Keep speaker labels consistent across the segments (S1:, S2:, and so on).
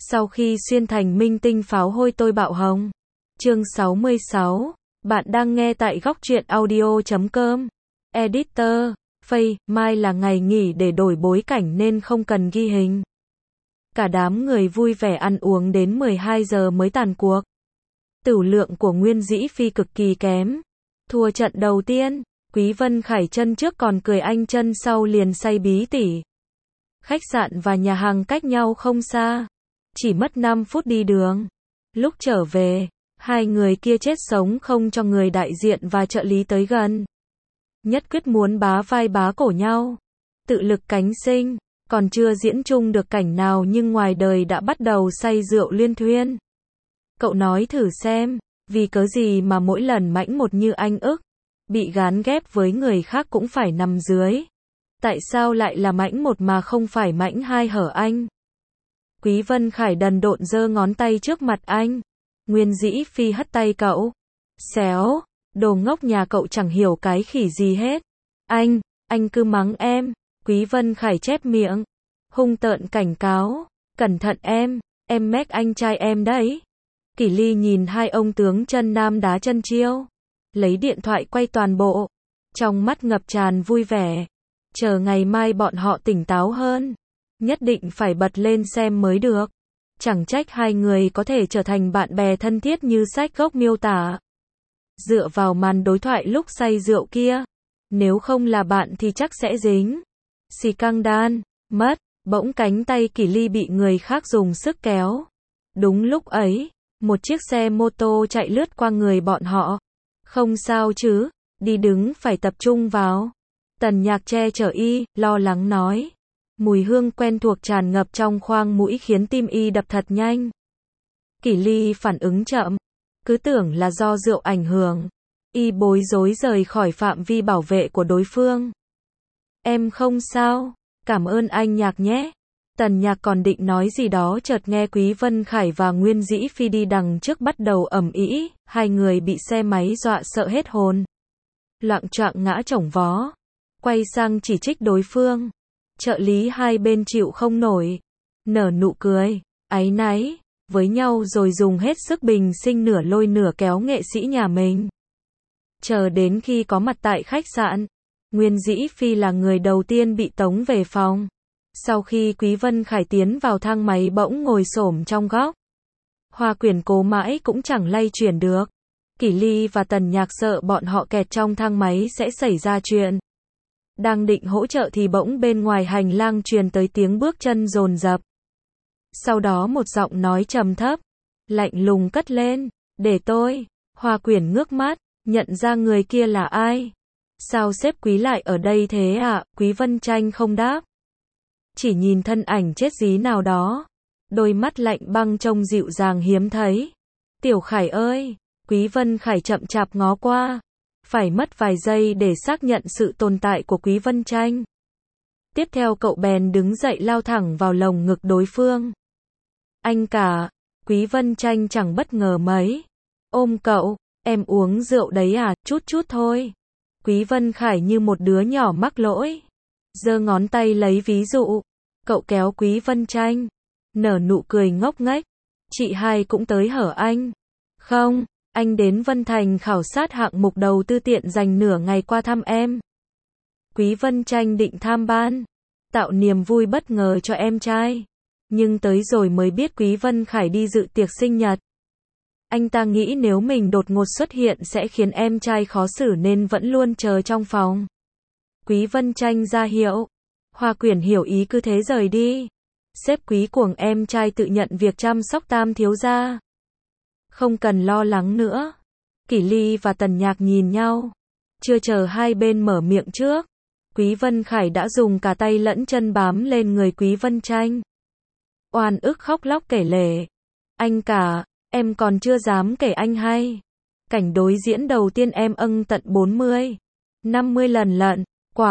S1: Sau khi xuyên thành minh tinh pháo hôi tôi bạo hồng. Chương 66. Bạn đang nghe tại góc truyện audio.com. Editor, Faye, mai là ngày nghỉ để đổi bối cảnh nên không cần ghi hình. Cả đám người vui vẻ ăn uống đến 12 giờ mới tàn cuộc. Tửu lượng của Nguyên Dĩ Phi cực kỳ kém. Thua trận đầu tiên, Quý Vân Khải chân trước còn cười anh chân sau liền say bí tỉ. Khách sạn và nhà hàng cách nhau không xa, chỉ mất 5 phút đi đường. Lúc trở về, hai người kia chết sống không cho người đại diện và trợ lý tới gần. Nhất quyết muốn bá vai bá cổ nhau. Tự lực cánh sinh, còn chưa diễn chung được cảnh nào nhưng ngoài đời đã bắt đầu say rượu liên thuyên. Cậu nói thử xem, vì cớ gì mà mỗi lần mãnh một như anh ức, bị gán ghép với người khác cũng phải nằm dưới. Tại sao lại là mãnh một mà không phải mãnh hai hở anh? Quý Vân Khải đần độn giơ ngón tay trước mặt anh. Nguyên Dĩ Phi hất tay cậu. Xéo, đồ ngốc nhà cậu chẳng hiểu cái khỉ gì hết. Anh cứ mắng em. Quý Vân Khải chép miệng, hung tợn cảnh cáo. Cẩn thận em mét anh trai em đấy. Kỷ Ly nhìn hai ông tướng chân nam đá chân chiêu, lấy điện thoại quay toàn bộ, trong mắt ngập tràn vui vẻ. Chờ ngày mai bọn họ tỉnh táo hơn, nhất định phải bật lên xem mới được. Chẳng trách hai người có thể trở thành bạn bè thân thiết như sách gốc miêu tả. Dựa vào màn đối thoại lúc say rượu kia, nếu không là bạn thì chắc sẽ dính xì căng đan, mất. Bỗng cánh tay Kỷ Ly bị người khác dùng sức kéo. Đúng lúc ấy, một chiếc xe mô tô chạy lướt qua người bọn họ. Không sao chứ, đi đứng phải tập trung vào. Tần Nhạc che chở y, lo lắng nói. Mùi hương quen thuộc tràn ngập trong khoang mũi khiến tim y đập thật nhanh. Kỷ Ly phản ứng chậm, cứ tưởng là do rượu ảnh hưởng. Y bối rối rời khỏi phạm vi bảo vệ của đối phương. Em không sao, cảm ơn anh Nhạc nhé. Tần Nhạc còn định nói gì đó chợt nghe Quý Vân Khải và Nguyên Dĩ Phi đi đằng trước bắt đầu ầm ĩ, hai người bị xe máy dọa sợ hết hồn. Loạng choạng ngã chổng vó, quay sang chỉ trích đối phương. Trợ lý hai bên chịu không nổi, nở nụ cười, áy náy, với nhau rồi dùng hết sức bình sinh nửa lôi nửa kéo nghệ sĩ nhà mình. Chờ đến khi có mặt tại khách sạn, Nguyên Dĩ Phi là người đầu tiên bị tống về phòng. Sau khi Quý Vân Khải tiến vào thang máy bỗng ngồi xổm trong góc. Hoa Quyển cố mãi cũng chẳng lay chuyển được. Kỷ Ly và Tần Nhạc sợ bọn họ kẹt trong thang máy sẽ xảy ra chuyện. Đang định hỗ trợ thì bỗng bên ngoài hành lang truyền tới tiếng bước chân dồn dập. Sau đó một giọng nói trầm thấp, lạnh lùng cất lên, để tôi. Hoa Quyển ngước mắt, nhận ra người kia là ai. Sao sếp Quý lại ở đây thế ạ? Quý Vân Tranh không đáp. Chỉ nhìn thân ảnh chết dí nào đó. Đôi mắt lạnh băng trông dịu dàng hiếm thấy. Tiểu Khải ơi! Quý Vân Khải chậm chạp ngó qua. Phải mất vài giây để xác nhận sự tồn tại của Quý Vân Tranh. Tiếp theo cậu bèn đứng dậy lao thẳng vào lồng ngực đối phương. Anh cả! Quý Vân Tranh chẳng bất ngờ mấy. Ôm cậu, em uống rượu đấy à? Chút chút thôi. Quý Vân Khải như một đứa nhỏ mắc lỗi. Giơ ngón tay lấy ví dụ. Cậu kéo Quý Vân Tranh, nở nụ cười ngốc nghếch. Chị hai cũng tới hở anh? Không, anh đến Vân Thành khảo sát hạng mục đầu tư tiện dành nửa ngày qua thăm em. Quý Vân Tranh định tham ban, tạo niềm vui bất ngờ cho em trai. Nhưng tới rồi mới biết Quý Vân Khải đi dự tiệc sinh nhật. Anh ta nghĩ nếu mình đột ngột xuất hiện sẽ khiến em trai khó xử nên vẫn luôn chờ trong phòng. Quý Vân Tranh ra hiệu. Hoa Quyển hiểu ý cứ thế rời đi. Sếp Quý cuồng em trai tự nhận việc chăm sóc Tam thiếu gia. Không cần lo lắng nữa. Kỷ Ly và Tần Nhạc nhìn nhau. Chưa chờ hai bên mở miệng trước, Quý Vân Khải đã dùng cả tay lẫn chân bám lên người Quý Vân Tranh. Oan ức khóc lóc kể lể. Anh cả, em còn chưa dám kể anh hay. Cảnh đối diễn đầu tiên em tận 40, 50 lần lận.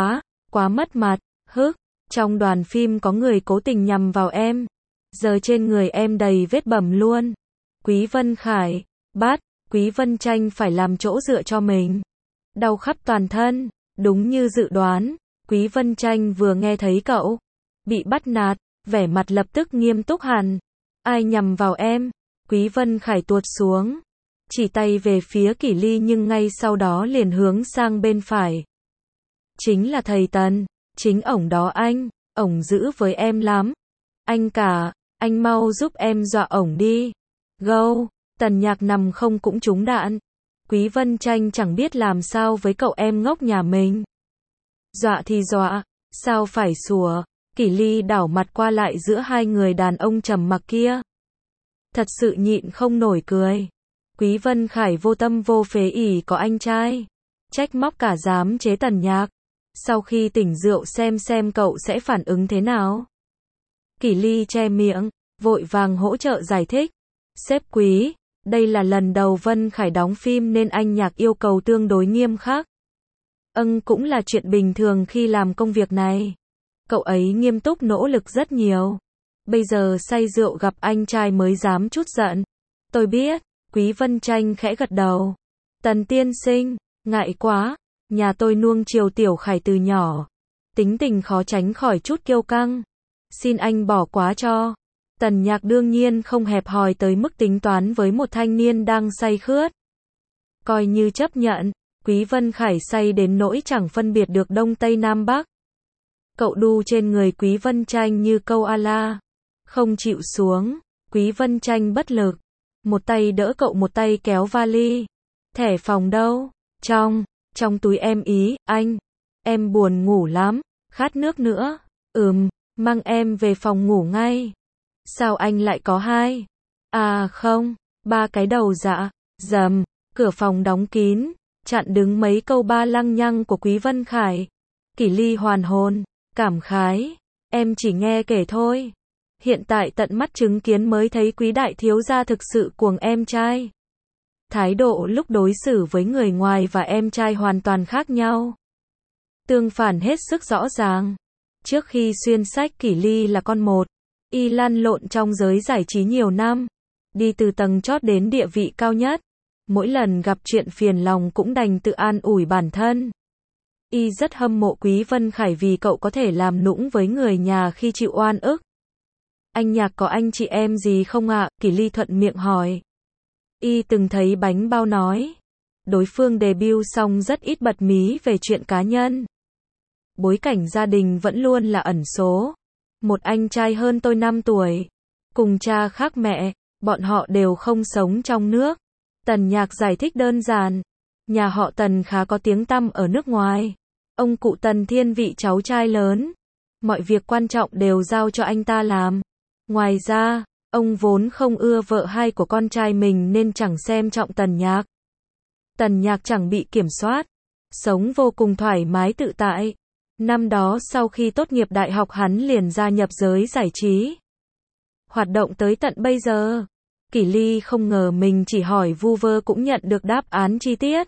S1: Quá mất mặt. Trong đoàn phim có người cố tình nhằm vào em. Giờ trên người em đầy vết bầm luôn. Quý Vân Khải, bắt, Quý Vân Tranh phải làm chỗ dựa cho mình. Đau khắp toàn thân, đúng như dự đoán. Quý Vân Tranh vừa nghe thấy cậu bị bắt nạt, vẻ mặt lập tức nghiêm túc hẳn. Ai nhằm vào em? Quý Vân Khải tuột xuống, chỉ tay về phía Kỷ Ly nhưng ngay sau đó liền hướng sang bên phải. Chính là thầy Tần, chính ổng đó anh, ổng dữ với em lắm. Anh cả, anh mau giúp em dọa ổng đi. Gâu, Tần Nhạc nằm không cũng trúng đạn. Quý Vân Tranh chẳng biết làm sao với cậu em ngốc nhà mình. Dọa thì dọa, sao phải sủa? Kỷ Ly đảo mặt qua lại giữa hai người đàn ông trầm mặc kia. Thật sự nhịn không nổi cười. Quý Vân Khải vô tâm vô phế ỷ có anh trai. Trách móc cả dám chế Tần Nhạc. Sau khi tỉnh rượu xem cậu sẽ phản ứng thế nào. Kỷ Ly che miệng, vội vàng hỗ trợ giải thích. Sếp Quý, đây là lần đầu Vân Khải đóng phim nên anh Nhạc yêu cầu tương đối nghiêm khắc. Cũng là chuyện bình thường khi làm công việc này. Cậu ấy nghiêm túc nỗ lực rất nhiều. Bây giờ say rượu gặp anh trai mới dám chút giận. Tôi biết, Quý Vân Tranh khẽ gật đầu. Tần tiên sinh, ngại quá, nhà tôi nuông chiều Tiểu Khải từ nhỏ. Tính tình khó tránh khỏi chút kiêu căng. Xin anh bỏ quá cho. Tần Nhạc đương nhiên không hẹp hòi tới mức tính toán với một thanh niên đang say khướt. Coi như chấp nhận, Quý Vân Khải say đến nỗi chẳng phân biệt được Đông Tây Nam Bắc. Cậu đu trên người Quý Vân Tranh như câu a-la. Không chịu xuống, Quý Vân Tranh bất lực. Một tay đỡ cậu một tay kéo vali. Thẻ phòng đâu? Trong túi em ý, anh. Em buồn ngủ lắm, khát nước nữa. Mang em về phòng ngủ ngay. Sao anh lại có hai? À không, ba cái đầu dạ. Dầm, cửa phòng đóng kín, chặn đứng mấy câu ba lăng nhăng của Quý Vân Khải. Kỷ Ly hoàn hồn, cảm khái. Em chỉ nghe kể thôi. Hiện tại tận mắt chứng kiến mới thấy Quý đại thiếu gia thực sự cuồng em trai. Thái độ lúc đối xử với người ngoài và em trai hoàn toàn khác nhau. Tương phản hết sức rõ ràng. Trước khi xuyên sách Kỷ Ly là con một, y lăn lộn trong giới giải trí nhiều năm, đi từ tầng chót đến địa vị cao nhất. Mỗi lần gặp chuyện phiền lòng cũng đành tự an ủi bản thân. Y rất hâm mộ Quý Vân Khải vì cậu có thể làm nũng với người nhà khi chịu oan ức. Anh Nhạc có anh chị em gì không ạ? Kỷ Ly thuận miệng hỏi. Y từng thấy bánh bao nói. Đối phương debut xong rất ít bật mí về chuyện cá nhân. Bối cảnh gia đình vẫn luôn là ẩn số. Một anh trai hơn tôi 5 tuổi. Cùng cha khác mẹ, bọn họ đều không sống trong nước. Tần Nhạc giải thích đơn giản. Nhà họ Tần khá có tiếng tăm ở nước ngoài. Ông cụ Tần thiên vị cháu trai lớn. Mọi việc quan trọng đều giao cho anh ta làm. Ngoài ra, ông vốn không ưa vợ hai của con trai mình nên chẳng xem trọng Tần Nhạc. Tần Nhạc chẳng bị kiểm soát. Sống vô cùng thoải mái tự tại. Năm đó sau khi tốt nghiệp đại học hắn liền gia nhập giới giải trí. Hoạt động tới tận bây giờ. Kỷ Ly không ngờ mình chỉ hỏi vu vơ cũng nhận được đáp án chi tiết.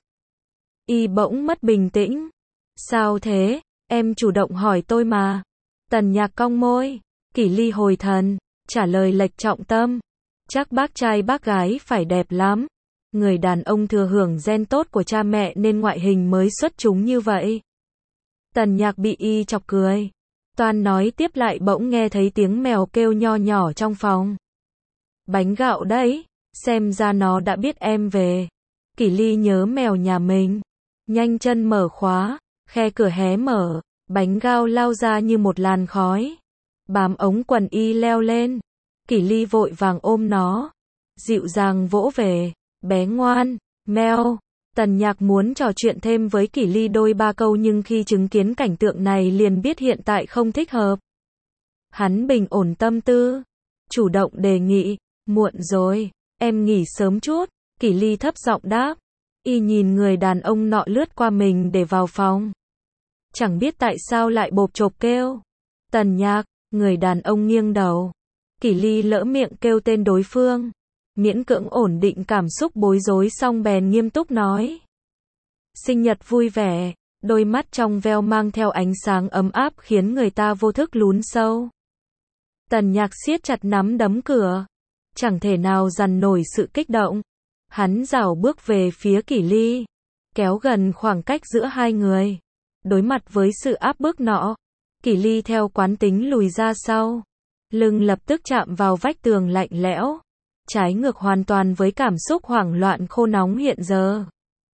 S1: Y bỗng mất bình tĩnh. Sao thế? Em chủ động hỏi tôi mà. Tần Nhạc cong môi. Kỷ Ly hồi thần, trả lời lệch trọng tâm. Chắc bác trai bác gái phải đẹp lắm. Người đàn ông thừa hưởng gen tốt của cha mẹ nên ngoại hình mới xuất chúng như vậy. Tần Nhạc bị y chọc cười. Toan nói tiếp lại bỗng nghe thấy tiếng mèo kêu nho nhỏ trong phòng. Bánh gạo đấy, xem ra nó đã biết em về. Kỷ Ly nhớ mèo nhà mình. Nhanh chân mở khóa, khe cửa hé mở, bánh gạo lao ra như một làn khói. Bám ống quần y leo lên. Kỷ Ly vội vàng ôm nó. Dịu dàng vỗ về. Bé ngoan, meo. Tần Nhạc muốn trò chuyện thêm với Kỷ Ly đôi ba câu nhưng khi chứng kiến cảnh tượng này liền biết hiện tại không thích hợp. Hắn bình ổn tâm tư. Chủ động đề nghị. Muộn rồi, em nghỉ sớm chút. Kỷ Ly thấp giọng đáp. Y nhìn người đàn ông nọ lướt qua mình để vào phòng. Chẳng biết tại sao lại bộp chộp kêu. Tần Nhạc, người đàn ông nghiêng đầu. Kỷ Ly lỡ miệng kêu tên đối phương. Miễn cưỡng ổn định cảm xúc bối rối xong bèn nghiêm túc nói. Sinh nhật vui vẻ, đôi mắt trong veo mang theo ánh sáng ấm áp khiến người ta vô thức lún sâu. Tần Nhạc siết chặt nắm đấm cửa. Chẳng thể nào dằn nổi sự kích động. Hắn rảo bước về phía Kỷ Ly. Kéo gần khoảng cách giữa hai người. Đối mặt với sự áp bức nọ. Kỷ Ly theo quán tính lùi ra sau. Lưng lập tức chạm vào vách tường lạnh lẽo. Trái ngược hoàn toàn với cảm xúc hoảng loạn khô nóng hiện giờ.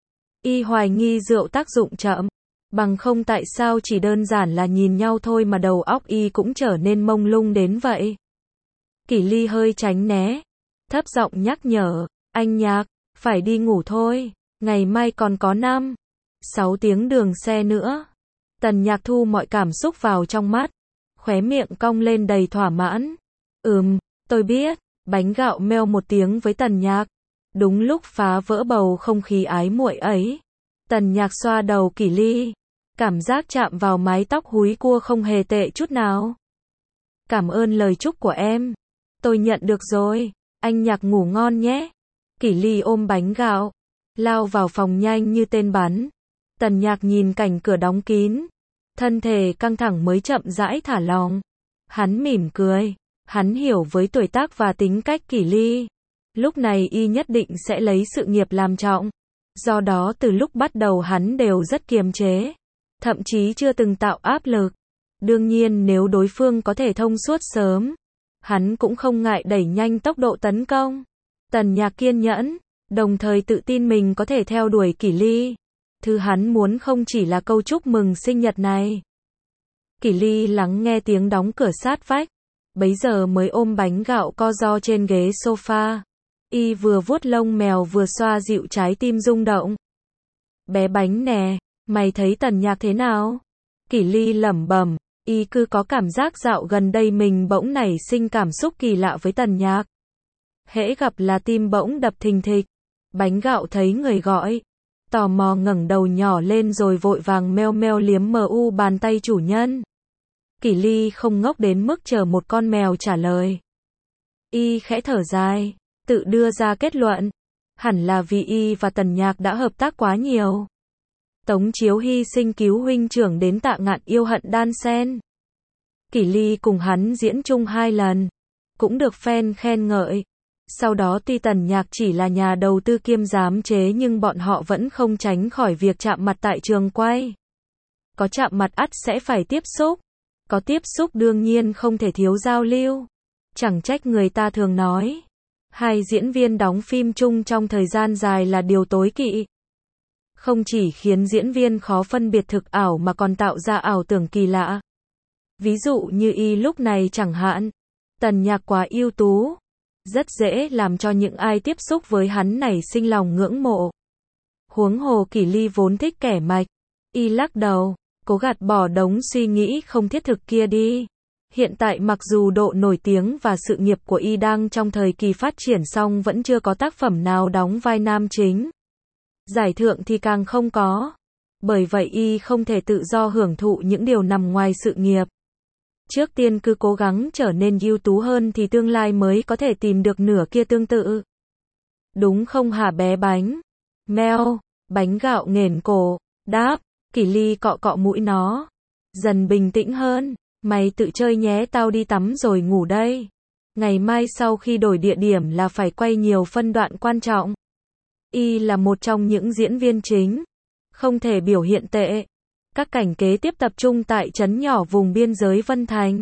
S1: Y hoài nghi rượu tác dụng chậm. Bằng không tại sao chỉ đơn giản là nhìn nhau thôi mà đầu óc Y cũng trở nên mông lung đến vậy. Kỷ Ly hơi tránh né. Thấp giọng nhắc nhở. Anh Nhạc, phải đi ngủ thôi. Ngày mai còn có 6 tiếng đường xe nữa. Tần Nhạc thu mọi cảm xúc vào trong mắt. Khóe miệng cong lên đầy thỏa mãn. Tôi biết. Bánh gạo meo một tiếng với Tần Nhạc. Đúng lúc phá vỡ bầu không khí ái muội ấy. Tần Nhạc xoa đầu Kỷ Ly. Cảm giác chạm vào mái tóc húi cua không hề tệ chút nào. Cảm ơn lời chúc của em. Tôi nhận được rồi. Anh Nhạc ngủ ngon nhé. Kỷ Ly ôm bánh gạo. Lao vào phòng nhanh như tên bắn. Tần Nhạc nhìn cảnh cửa đóng kín. Thân thể căng thẳng mới chậm rãi thả lỏng. Hắn mỉm cười. Hắn hiểu với tuổi tác và tính cách Kỷ Ly. Lúc này Y nhất định sẽ lấy sự nghiệp làm trọng. Do đó từ lúc bắt đầu hắn đều rất kiềm chế. Thậm chí chưa từng tạo áp lực. Đương nhiên nếu đối phương có thể thông suốt sớm, hắn cũng không ngại đẩy nhanh tốc độ tấn công. Tần Nhạc kiên nhẫn, đồng thời tự tin mình có thể theo đuổi Kỷ Ly. Thứ hắn muốn không chỉ là câu chúc mừng sinh nhật này. Kỷ Ly lắng nghe tiếng đóng cửa sát vách. Bấy giờ mới ôm bánh gạo co ro trên ghế sofa. Y vừa vuốt lông mèo vừa xoa dịu trái tim rung động. Bé bánh nè, mày thấy Tần Nhạc thế nào? Kỷ Ly lẩm bẩm. Y cứ có cảm giác dạo gần đây mình bỗng nảy sinh cảm xúc kỳ lạ với Tần Nhạc. Hễ gặp là tim bỗng đập thình thịch. Bánh gạo thấy người gọi. Tò mò ngẩng đầu nhỏ lên rồi vội vàng meo meo liếm bàn tay chủ nhân. Kỷ Ly không ngốc đến mức chờ một con mèo trả lời. Y khẽ thở dài, tự đưa ra kết luận. Hẳn là vì Y và Tần Nhạc đã hợp tác quá nhiều. Tống Chiếu hy sinh cứu huynh trưởng đến tạ ngạn yêu hận đan sen. Kỷ Ly cùng hắn diễn chung 2 lần. Cũng được fan khen ngợi. Sau đó tuy Tần Nhạc chỉ là nhà đầu tư kiêm giám chế nhưng bọn họ vẫn không tránh khỏi việc chạm mặt tại trường quay. Có chạm mặt ắt sẽ phải tiếp xúc. Có tiếp xúc đương nhiên không thể thiếu giao lưu. Chẳng trách người ta thường nói. 2 diễn viên đóng phim chung trong thời gian dài là điều tối kỵ. Không chỉ khiến diễn viên khó phân biệt thực ảo mà còn tạo ra ảo tưởng kỳ lạ. Ví dụ như Y lúc này chẳng hạn. Tần Nhạc quá ưu tú. Rất dễ làm cho những ai tiếp xúc với hắn nảy sinh lòng ngưỡng mộ. Huống hồ Kỷ Ly vốn thích kẻ mạch. Y lắc đầu, cố gạt bỏ đống suy nghĩ không thiết thực kia đi. Hiện tại mặc dù độ nổi tiếng và sự nghiệp của Y đang trong thời kỳ phát triển song vẫn chưa có tác phẩm nào đóng vai nam chính. Giải thưởng thì càng không có. Bởi vậy Y không thể tự do hưởng thụ những điều nằm ngoài sự nghiệp. Trước tiên cứ cố gắng trở nên ưu tú hơn thì tương lai mới có thể tìm được nửa kia tương tự. Đúng không hả bé bánh? Meo, bánh gạo nghển cổ, đáp, Kỷ Ly cọ cọ mũi nó. Dần bình tĩnh hơn, mày tự chơi nhé, tao đi tắm rồi ngủ đây. Ngày mai sau khi đổi địa điểm là phải quay nhiều phân đoạn quan trọng. Y là một trong những diễn viên chính. Không thể biểu hiện tệ. Các cảnh kế tiếp tập trung tại trấn nhỏ vùng biên giới Vân Thành.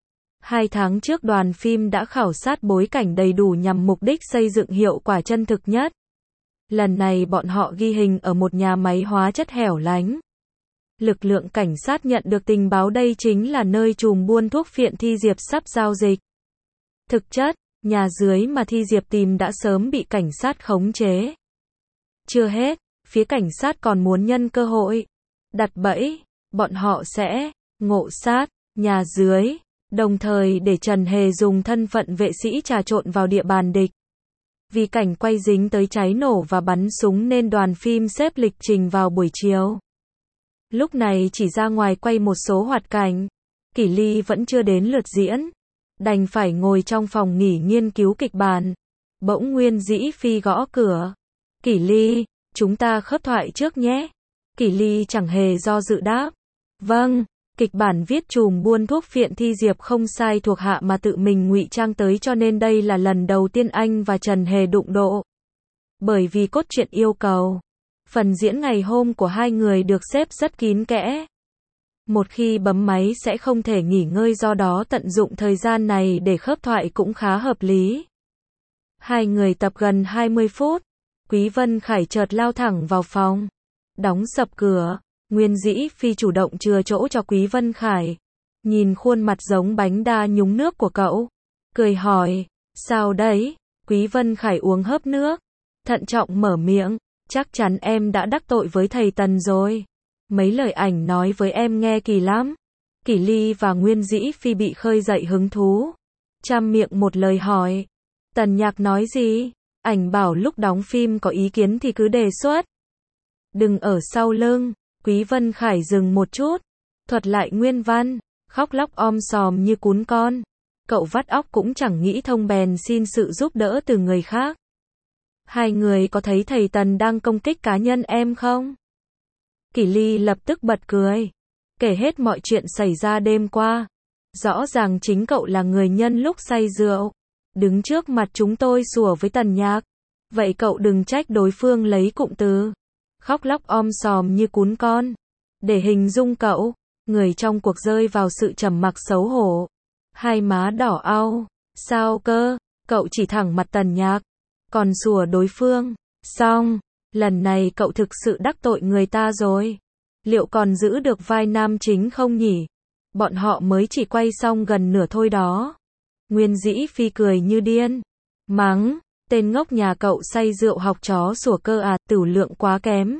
S1: 2 tháng trước đoàn phim đã khảo sát bối cảnh đầy đủ nhằm mục đích xây dựng hiệu quả chân thực nhất. Lần này bọn họ ghi hình ở một nhà máy hóa chất hẻo lánh. Lực lượng cảnh sát nhận được tình báo đây chính là nơi trùm buôn thuốc phiện Thi Diệp sắp giao dịch. Thực chất, nhà dưới mà Thi Diệp tìm đã sớm bị cảnh sát khống chế. Chưa hết, phía cảnh sát còn muốn nhân cơ hội đặt bẫy, bọn họ sẽ ngộ sát nhà dưới, đồng thời để Trần Hề dùng thân phận vệ sĩ trà trộn vào địa bàn địch. Vì cảnh quay dính tới cháy nổ và bắn súng nên đoàn phim xếp lịch trình vào buổi chiều. Lúc này chỉ ra ngoài quay một số hoạt cảnh. Kỷ Ly vẫn chưa đến lượt diễn. Đành phải ngồi trong phòng nghỉ nghiên cứu kịch bản. Bỗng Nguyên Dĩ Phi gõ cửa. Kỷ Ly, chúng ta khớp thoại trước nhé. Kỷ Ly chẳng hề do dự đáp. Vâng, kịch bản viết trùm buôn thuốc phiện Thi Diệp không sai thuộc hạ mà tự mình ngụy trang tới cho nên đây là lần đầu tiên anh và Trần Hề đụng độ. Bởi vì cốt truyện yêu cầu. Phần diễn ngày hôm của 2 người được xếp rất kín kẽ. Một khi bấm máy sẽ không thể nghỉ ngơi, do đó tận dụng thời gian này để khớp thoại cũng khá hợp lý. Hai người tập gần 20 phút. Quý Vân Khải chợt lao thẳng vào phòng. Đóng sập cửa. Nguyên Dĩ Phi chủ động chừa chỗ cho Quý Vân Khải. Nhìn khuôn mặt giống bánh đa nhúng nước của cậu. Cười hỏi. Sao đấy? Quý Vân Khải uống hớp nước. Thận trọng mở miệng. Chắc chắn em đã đắc tội với thầy Tần rồi. Mấy lời ảnh nói với em nghe kỳ lắm. Kỷ Ly và Nguyên Dĩ Phi bị khơi dậy hứng thú. Trăm miệng một lời hỏi. Tần Nhạc nói gì? Ảnh bảo lúc đóng phim có ý kiến thì cứ đề xuất. Đừng ở sau lưng. Quý Vân Khải dừng một chút. Thuật lại nguyên văn. Khóc lóc om sòm như cún con. Cậu vắt óc cũng chẳng nghĩ thông bèn xin sự giúp đỡ từ người khác. Hai người có thấy thầy Tần đang công kích cá nhân em không? Kỷ Ly lập tức bật cười. Kể hết mọi chuyện xảy ra đêm qua. Rõ ràng chính cậu là người nhân lúc say rượu. Đứng trước mặt chúng tôi sủa với Tần Nhạc. Vậy cậu đừng trách đối phương lấy cụm từ khóc lóc om sòm như cún con để hình dung cậu. Người trong cuộc rơi vào sự trầm mặc xấu hổ. Hai má đỏ au. Sao cơ? Cậu chỉ thẳng mặt Tần Nhạc. Còn sủa đối phương. Xong. Lần này cậu thực sự đắc tội người ta rồi. Liệu còn giữ được vai nam chính không nhỉ? Bọn họ mới chỉ quay xong gần nửa thôi đó. Nguyên Dĩ Phi cười như điên. Mắng. Tên ngốc nhà cậu say rượu học chó sủa cơ à, tửu lượng quá kém.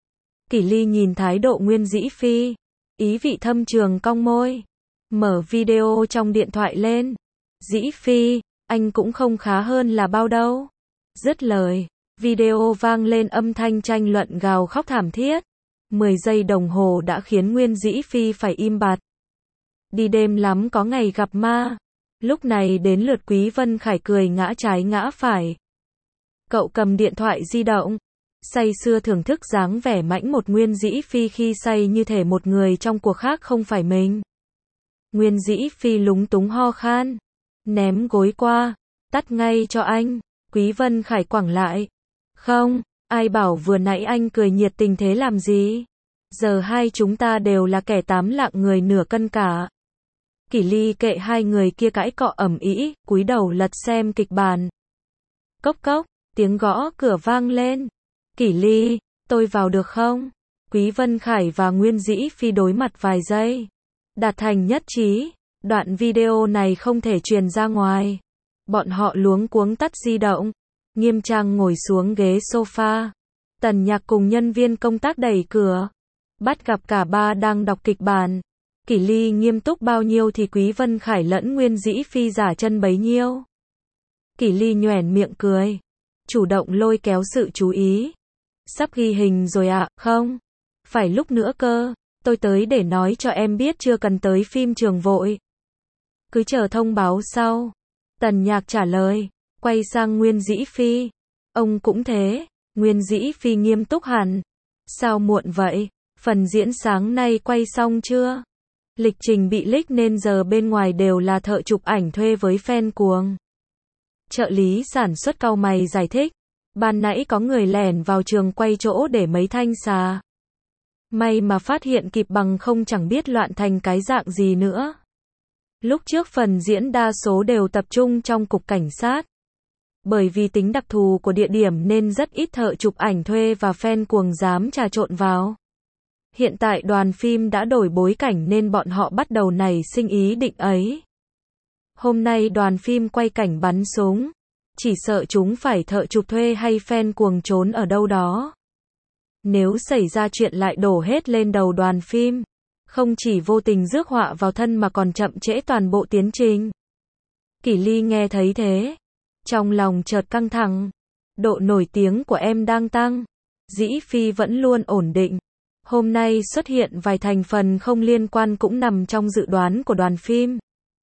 S1: Kỷ Ly nhìn thái độ Nguyên Dĩ Phi. Ý vị thâm trường cong môi. Mở video trong điện thoại lên. Dĩ Phi, anh cũng không khá hơn là bao đâu. Dứt lời. Video vang lên âm thanh tranh luận gào khóc thảm thiết. 10 giây đồng hồ đã khiến Nguyên Dĩ Phi phải im bặt. Đi đêm lắm có ngày gặp ma. Lúc này đến lượt Quý Vân Khải cười ngã trái ngã phải. Cậu cầm điện thoại di động. Say sưa thưởng thức dáng vẻ mãnh một Nguyên Dĩ Phi khi say như thể một người trong cuộc khác không phải mình. Nguyên Dĩ Phi lúng túng ho khan. Ném gối qua. Tắt ngay cho anh. Quý Vân Khải quẳng lại. Không, ai bảo vừa nãy anh cười nhiệt tình thế làm gì? Giờ hai chúng ta đều là kẻ tám lạng người nửa cân cả. Kỷ Ly kệ hai người kia cãi cọ ầm ĩ, cúi đầu lật xem kịch bản. Cốc cốc, tiếng gõ cửa vang lên. Kỷ Ly, tôi vào được không? Quý Vân Khải và Nguyên Dĩ Phi đối mặt vài giây. Đạt thành nhất trí. Đoạn video này không thể truyền ra ngoài. Bọn họ luống cuống tắt di động. Nghiêm trang ngồi xuống ghế sofa. Tần Nhạc cùng nhân viên công tác đẩy cửa. Bắt gặp cả ba đang đọc kịch bản. Kỷ Ly nghiêm túc bao nhiêu thì Quý Vân Khải lẫn Nguyên Dĩ Phi giả chân bấy nhiêu. Kỷ Ly nhoẻn miệng cười. Chủ động lôi kéo sự chú ý. Sắp ghi hình rồi ạ, không? Phải lúc nữa cơ. Tôi tới để nói cho em biết chưa cần tới phim trường vội. Cứ chờ thông báo sau. Tần Nhạc trả lời. Quay sang Nguyên Dĩ Phi. Ông cũng thế. Nguyên Dĩ Phi nghiêm túc hẳn. Sao muộn vậy? Phần diễn sáng nay quay xong chưa? Lịch trình bị leak nên giờ bên ngoài đều là thợ chụp ảnh thuê với fan cuồng. Trợ lý sản xuất cau mày giải thích. Ban nãy có người lẻn vào trường quay chỗ để mấy thanh xà. May mà phát hiện kịp bằng không chẳng biết loạn thành cái dạng gì nữa. Lúc trước phần diễn đa số đều tập trung trong cục cảnh sát. Bởi vì tính đặc thù của địa điểm nên rất ít thợ chụp ảnh thuê và fan cuồng dám trà trộn vào. Hiện tại đoàn phim đã đổi bối cảnh nên bọn họ bắt đầu nảy sinh ý định ấy. Hôm nay đoàn phim quay cảnh bắn súng. Chỉ sợ chúng phải thợ chụp thuê hay fan cuồng trốn ở đâu đó. Nếu xảy ra chuyện lại đổ hết lên đầu đoàn phim. Không chỉ vô tình rước họa vào thân mà còn chậm trễ toàn bộ tiến trình. Kỷ Ly nghe thấy thế. Trong lòng chợt căng thẳng. Độ nổi tiếng của em đang tăng. Dĩ Phi vẫn luôn ổn định. Hôm nay xuất hiện vài thành phần không liên quan cũng nằm trong dự đoán của đoàn phim.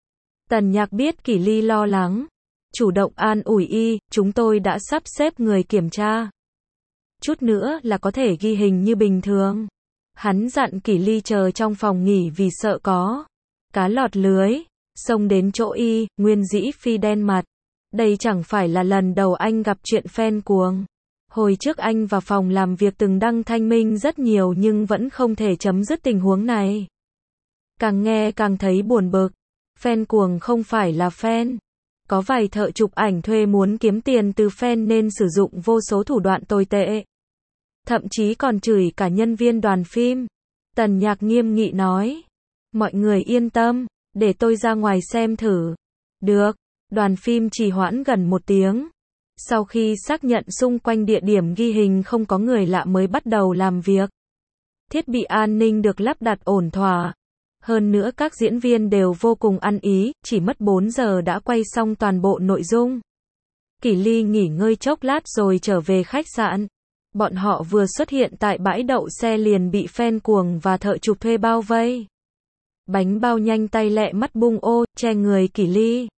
S1: Tần Nhạc biết Kỷ Ly lo lắng. Chủ động an ủi y, chúng tôi đã sắp xếp người kiểm tra. Chút nữa là có thể ghi hình như bình thường. Hắn dặn Kỷ Ly chờ trong phòng nghỉ vì sợ có cá lọt lưới. Xông đến chỗ y, Nguyên Dĩ Phi đen mặt. Đây chẳng phải là lần đầu anh gặp chuyện fan cuồng. Hồi trước anh vào phòng làm việc từng đăng thanh minh rất nhiều nhưng vẫn không thể chấm dứt tình huống này. Càng nghe càng thấy buồn bực. Fan cuồng không phải là fan. Có vài thợ chụp ảnh thuê muốn kiếm tiền từ fan nên sử dụng vô số thủ đoạn tồi tệ. Thậm chí còn chửi cả nhân viên đoàn phim. Tần Nhạc nghiêm nghị nói. Mọi người yên tâm, để tôi ra ngoài xem thử. Được, đoàn phim trì hoãn gần 1 tiếng. Sau khi xác nhận xung quanh địa điểm ghi hình không có người lạ mới bắt đầu làm việc. Thiết bị an ninh được lắp đặt ổn thỏa. Hơn nữa các diễn viên đều vô cùng ăn ý, chỉ mất 4 giờ đã quay xong toàn bộ nội dung. Kỷ Ly nghỉ ngơi chốc lát rồi trở về khách sạn. Bọn họ vừa xuất hiện tại bãi đậu xe liền bị fan cuồng và thợ chụp thuê bao vây. Bánh bao nhanh tay lẹ mắt bung ô, che người Kỷ Ly.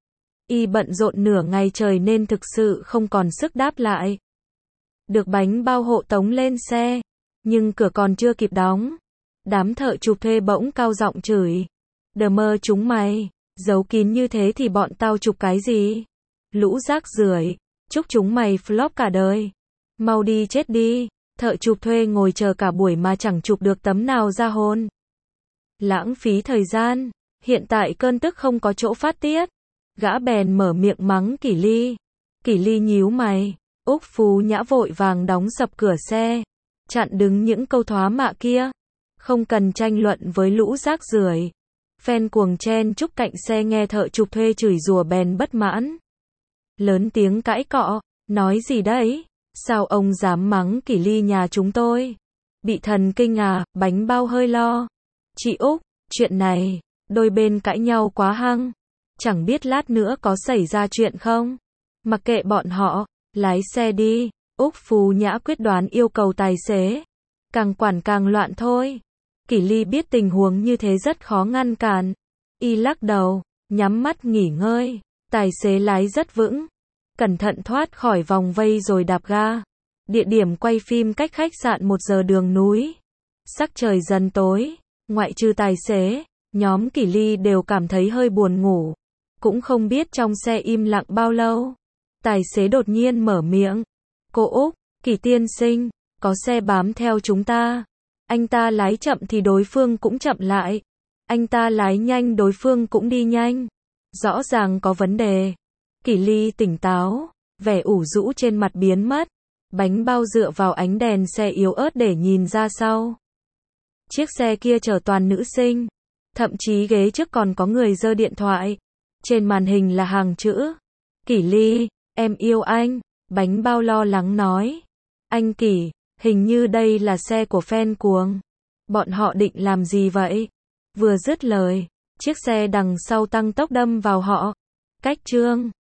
S1: Y bận rộn nửa ngày trời nên thực sự không còn sức đáp lại. Được bánh bao hộ tống lên xe, nhưng cửa còn chưa kịp đóng. Đám thợ chụp thuê bỗng cao giọng chửi. Đờ mơ chúng mày, giấu kín như thế thì bọn tao chụp cái gì? Lũ rác rưởi, chúc chúng mày flop cả đời. Mau đi chết đi, thợ chụp thuê ngồi chờ cả buổi mà chẳng chụp được tấm nào ra hồn. Lãng phí thời gian, hiện tại cơn tức không có chỗ phát tiết. Gã bèn mở miệng mắng Kỷ Ly. Kỷ Ly nhíu mày, Úc Phú Nhã vội vàng đóng sập cửa xe, chặn đứng những câu thoá mạ kia. Không cần tranh luận với lũ rác rưởi. Fan cuồng chen chúc cạnh xe nghe thợ chụp thuê chửi rủa bèn bất mãn. Lớn tiếng cãi cọ, nói gì đấy? Sao ông dám mắng Kỷ Ly nhà chúng tôi? Bị thần kinh à? Bánh bao hơi lo. Chị Úc, chuyện này, đôi bên cãi nhau quá hăng. Chẳng biết lát nữa có xảy ra chuyện không? Mặc kệ bọn họ, lái xe đi. Úc Phú Nhã quyết đoán yêu cầu tài xế. Càng quản càng loạn thôi. Kỷ Ly biết tình huống như thế rất khó ngăn cản. Y lắc đầu, nhắm mắt nghỉ ngơi. Tài xế lái rất vững. Cẩn thận thoát khỏi vòng vây rồi đạp ga. Địa điểm quay phim cách khách sạn 1 giờ đường núi. Sắc trời dần tối. Ngoại trừ tài xế, nhóm Kỷ Ly đều cảm thấy hơi buồn ngủ. Cũng không biết trong xe im lặng bao lâu. Tài xế đột nhiên mở miệng. Cô Úc, Kỷ tiên sinh, có xe bám theo chúng ta. Anh ta lái chậm thì đối phương cũng chậm lại. Anh ta lái nhanh đối phương cũng đi nhanh. Rõ ràng có vấn đề. Kỷ Ly tỉnh táo, vẻ ủ rũ trên mặt biến mất. Bánh bao dựa vào ánh đèn xe yếu ớt để nhìn ra sau. Chiếc xe kia chở toàn nữ sinh. Thậm chí ghế trước còn có người giơ điện thoại. Trên màn hình là hàng chữ. Kỷ Ly, em yêu anh. Bánh bao lo lắng nói. Anh Kỷ, hình như đây là xe của fan cuồng. Bọn họ định làm gì vậy? Vừa dứt lời, chiếc xe đằng sau tăng tốc đâm vào họ. Cách chương